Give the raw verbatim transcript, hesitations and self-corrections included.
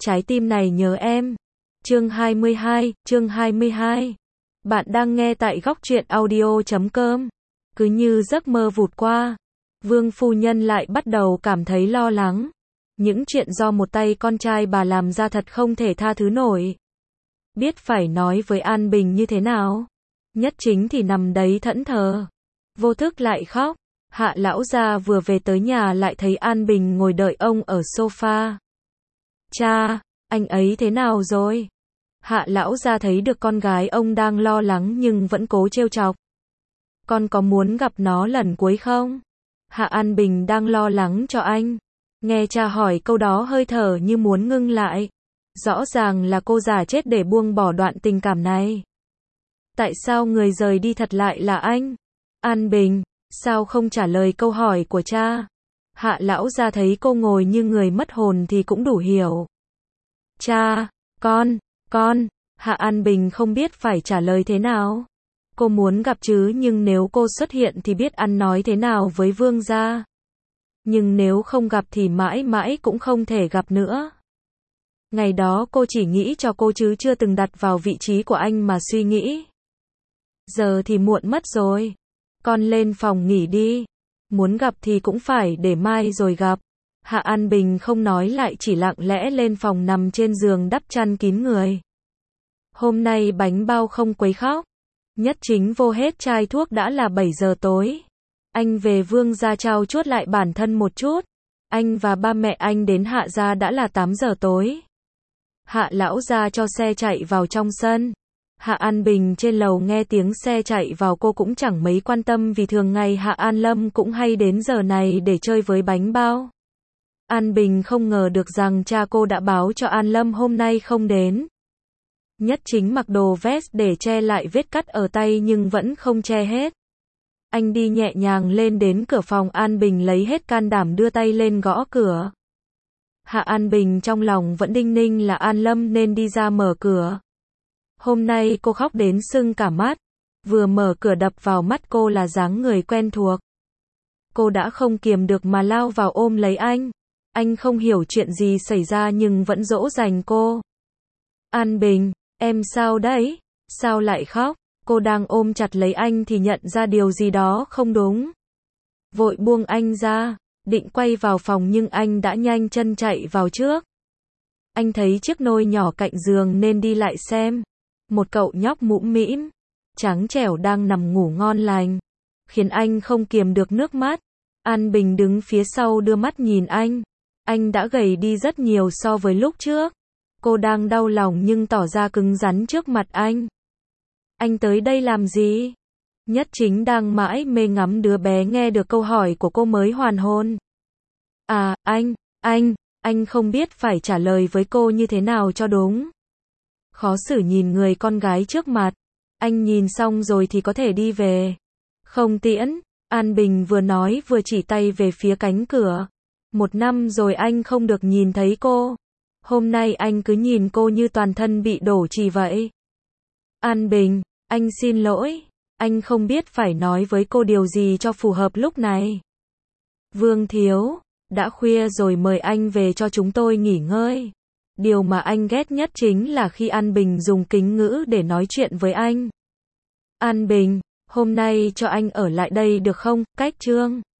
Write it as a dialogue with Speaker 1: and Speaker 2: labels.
Speaker 1: trái tim này nhớ em. Chương hai mươi hai, chương hai mươi hai. Bạn đang nghe tại góc truyện audio chấm com. Cứ như giấc mơ vụt qua, Vương phu nhân lại bắt đầu cảm thấy lo lắng. Những chuyện do một tay con trai bà làm ra thật không thể tha thứ nổi. Biết phải nói với An Bình như thế nào. Nhất Chính thì nằm đấy thẫn thờ, vô thức lại khóc. Hạ lão gia vừa về tới nhà lại thấy An Bình ngồi đợi ông ở sofa. Cha, anh ấy thế nào rồi? Hạ lão gia thấy được con gái ông đang lo lắng nhưng vẫn cố trêu chọc. Con có muốn gặp nó lần cuối không? Hạ An Bình đang lo lắng cho anh. Nghe cha hỏi câu đó hơi thở như muốn ngưng lại. Rõ ràng là cô già chết để buông bỏ đoạn tình cảm này. Tại sao người rời đi thật lại là anh? An Bình, sao không trả lời câu hỏi của cha? Hạ lão gia thấy cô ngồi như người mất hồn thì cũng đủ hiểu. Cha, con, con, Hạ An Bình không biết phải trả lời thế nào. Cô muốn gặp chứ nhưng nếu cô xuất hiện thì biết ăn nói thế nào với Vương gia. Nhưng nếu không gặp thì mãi mãi cũng không thể gặp nữa. Ngày đó cô chỉ nghĩ cho cô chứ chưa từng đặt vào vị trí của anh mà suy nghĩ. Giờ thì muộn mất rồi. Con lên phòng nghỉ đi. Muốn gặp thì cũng phải để mai rồi gặp. Hạ An Bình không nói lại chỉ lặng lẽ lên phòng nằm trên giường đắp chăn kín người. Hôm nay bánh bao không quấy khóc. Nhất Chính vô hết chai thuốc đã là bảy giờ tối. Anh về Vương gia trao chuốt lại bản thân một chút. Anh và ba mẹ anh đến Hạ gia đã là tám giờ tối. Hạ lão gia cho xe chạy vào trong sân. Hạ An Bình trên lầu nghe tiếng xe chạy vào cô cũng chẳng mấy quan tâm vì thường ngày Hạ An Lâm cũng hay đến giờ này để chơi với bánh bao. An Bình không ngờ được rằng cha cô đã báo cho An Lâm hôm nay không đến. Nhất Chính mặc đồ vest để che lại vết cắt ở tay nhưng vẫn không che hết. Anh đi nhẹ nhàng lên đến cửa phòng An Bình lấy hết can đảm đưa tay lên gõ cửa. Hạ An Bình trong lòng vẫn đinh ninh là An Lâm nên đi ra mở cửa. Hôm nay cô khóc đến sưng cả mắt. Vừa mở cửa đập vào mắt cô là dáng người quen thuộc. Cô đã không kiềm được mà lao vào ôm lấy anh. Anh không hiểu chuyện gì xảy ra nhưng vẫn dỗ dành cô. An Bình, em sao đấy? Sao lại khóc? Cô đang ôm chặt lấy anh thì nhận ra điều gì đó không đúng. Vội buông anh ra, định quay vào phòng nhưng anh đã nhanh chân chạy vào trước. Anh thấy chiếc nôi nhỏ cạnh giường nên đi lại xem. Một cậu nhóc mũm mĩm, trắng trẻo đang nằm ngủ ngon lành, khiến anh không kiềm được nước mắt. An Bình đứng phía sau đưa mắt nhìn anh. Anh đã gầy đi rất nhiều so với lúc trước. Cô đang đau lòng nhưng tỏ ra cứng rắn trước mặt anh. Anh tới đây làm gì? Nhất Chính đang mãi mê ngắm đứa bé nghe được câu hỏi của cô mới hoàn hồn. À, anh, anh, anh không biết phải trả lời với cô như thế nào cho đúng. Khó xử nhìn người con gái trước mặt. Anh nhìn xong rồi thì có thể đi về. Không tiễn. An Bình vừa nói vừa chỉ tay về phía cánh cửa. Một năm rồi anh không được nhìn thấy cô. Hôm nay anh cứ nhìn cô như toàn thân bị đổ trì vậy. An Bình, anh xin lỗi. Anh không biết phải nói với cô điều gì cho phù hợp lúc này. Vương thiếu, đã khuya rồi mời anh về cho chúng tôi nghỉ ngơi. Điều mà anh ghét nhất chính là khi An Bình dùng kính ngữ để nói chuyện với anh. An Bình, hôm nay cho anh ở lại đây được không? Cách Trương.